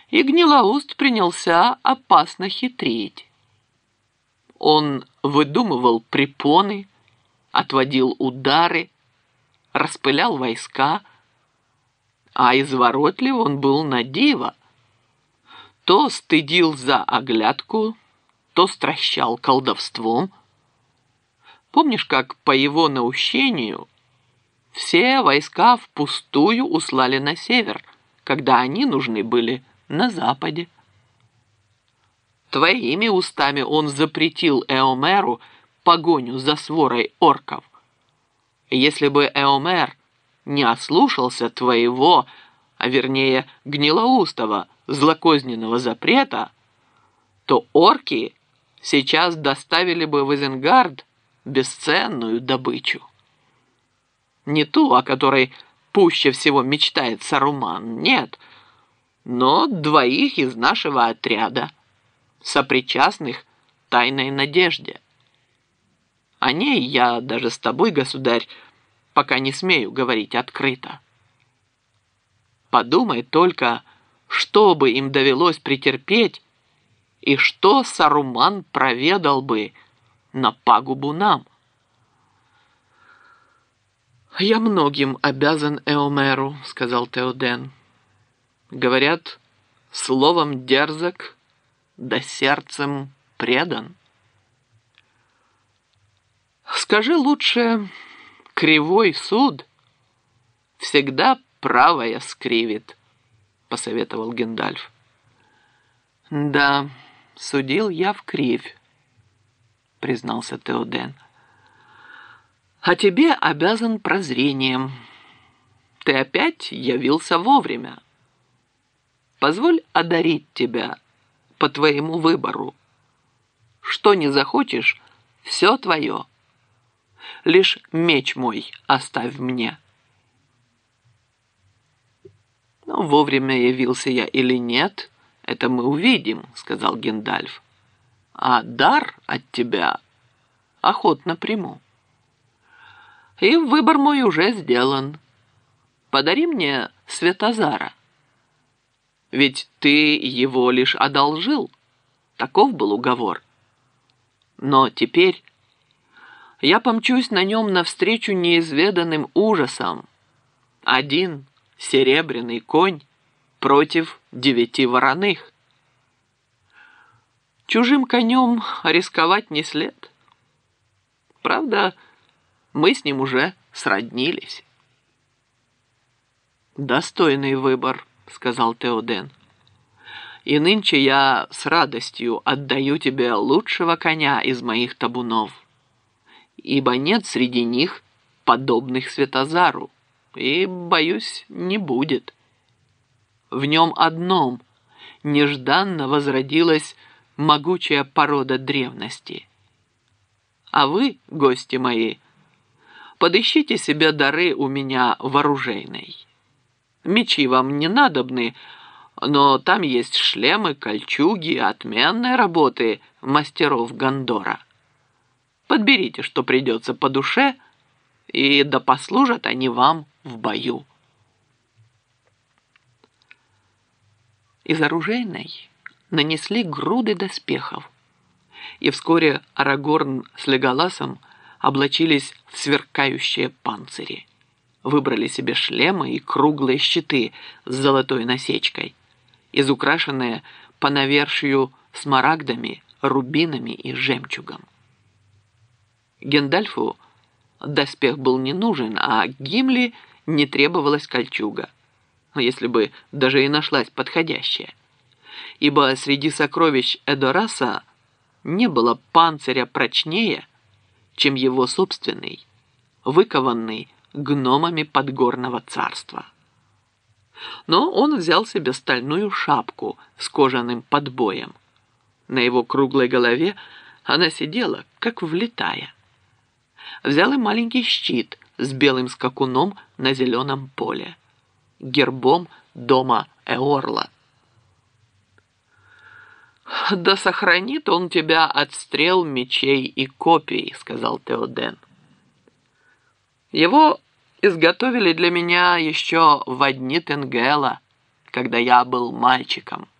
И Гнилоуст принялся опасно хитрить. Он выдумывал препоны, отводил удары, распылял войска, а изворотлив он был на диво. То стыдил за оглядку, то стращал колдовством. Помнишь, как по его наущению все войска впустую услали на север, когда они нужны были на западе? Твоими устами он запретил Эомеру погоню за сворой орков. Если бы Эомер не ослушался твоего, а вернее Гнилоустого, злокозненного запрета, то орки сейчас доставили бы в Изенгард бесценную добычу. Не ту, о которой пуще всего мечтает Саруман, нет, но двоих из нашего отряда, сопричастных тайной надежде. О ней я даже с тобой, государь, пока не смею говорить открыто. Подумай только, что бы им довелось претерпеть, и что Саруман проведал бы на пагубу нам. «Я многим обязан Эомеру», — сказал Теоден. «Говорят, словом дерзок, да сердцем предан». «Скажи лучше, кривой суд всегда правое скривит», — посоветовал Гендальф. «Да, судил я вкривь», — признался Теоден. «А тебе обязан прозрением. Ты опять явился вовремя. Позволь одарить тебя по твоему выбору. Что не захочешь, все твое. Лишь меч мой оставь мне». «Ну, вовремя явился я или нет, это мы увидим», — сказал Гендальф. «А дар от тебя охотно приму. И выбор мой уже сделан. Подари мне Светозара. Ведь ты его лишь одолжил, таков был уговор. Но теперь я помчусь на нем навстречу неизведанным ужасам. Один серебряный конь против 9 вороных. Чужим конем рисковать не след. Правда, мы с ним уже сроднились». «Достойный выбор», — сказал Теоден. «И нынче я с радостью отдаю тебе лучшего коня из моих табунов, ибо нет среди них подобных Светозару, и, боюсь, не будет. В нем одном нежданно возродилась могучая порода древности. А вы, гости мои, подыщите себе дары у меня в оружейной. Мечи вам не надобны, но там есть шлемы, кольчуги, отменной работы мастеров Гондора. Подберите, что придется по душе, и да послужат они вам в бою». Из оружейной нанесли груды доспехов, и вскоре Арагорн с Леголасом облачились в сверкающие панцири, выбрали себе шлемы и круглые щиты с золотой насечкой, изукрашенные по навершию смарагдами, рубинами и жемчугом. Гендальфу доспех был не нужен, а Гимли не требовалась кольчуга, если бы даже и нашлась подходящая, ибо среди сокровищ Эдораса не было панциря прочнее, чем его собственный, выкованный гномами Подгорного царства. Но он взял себе стальную шапку с кожаным подбоем. На его круглой голове она сидела, как влитая. Взял и маленький щит с белым скакуном на зеленом поле, гербом дома Эорла. «Да сохранит он тебя от стрел, мечей и копий», — сказал Теоден. «Его изготовили для меня еще во дни Тенгела, когда я был мальчиком.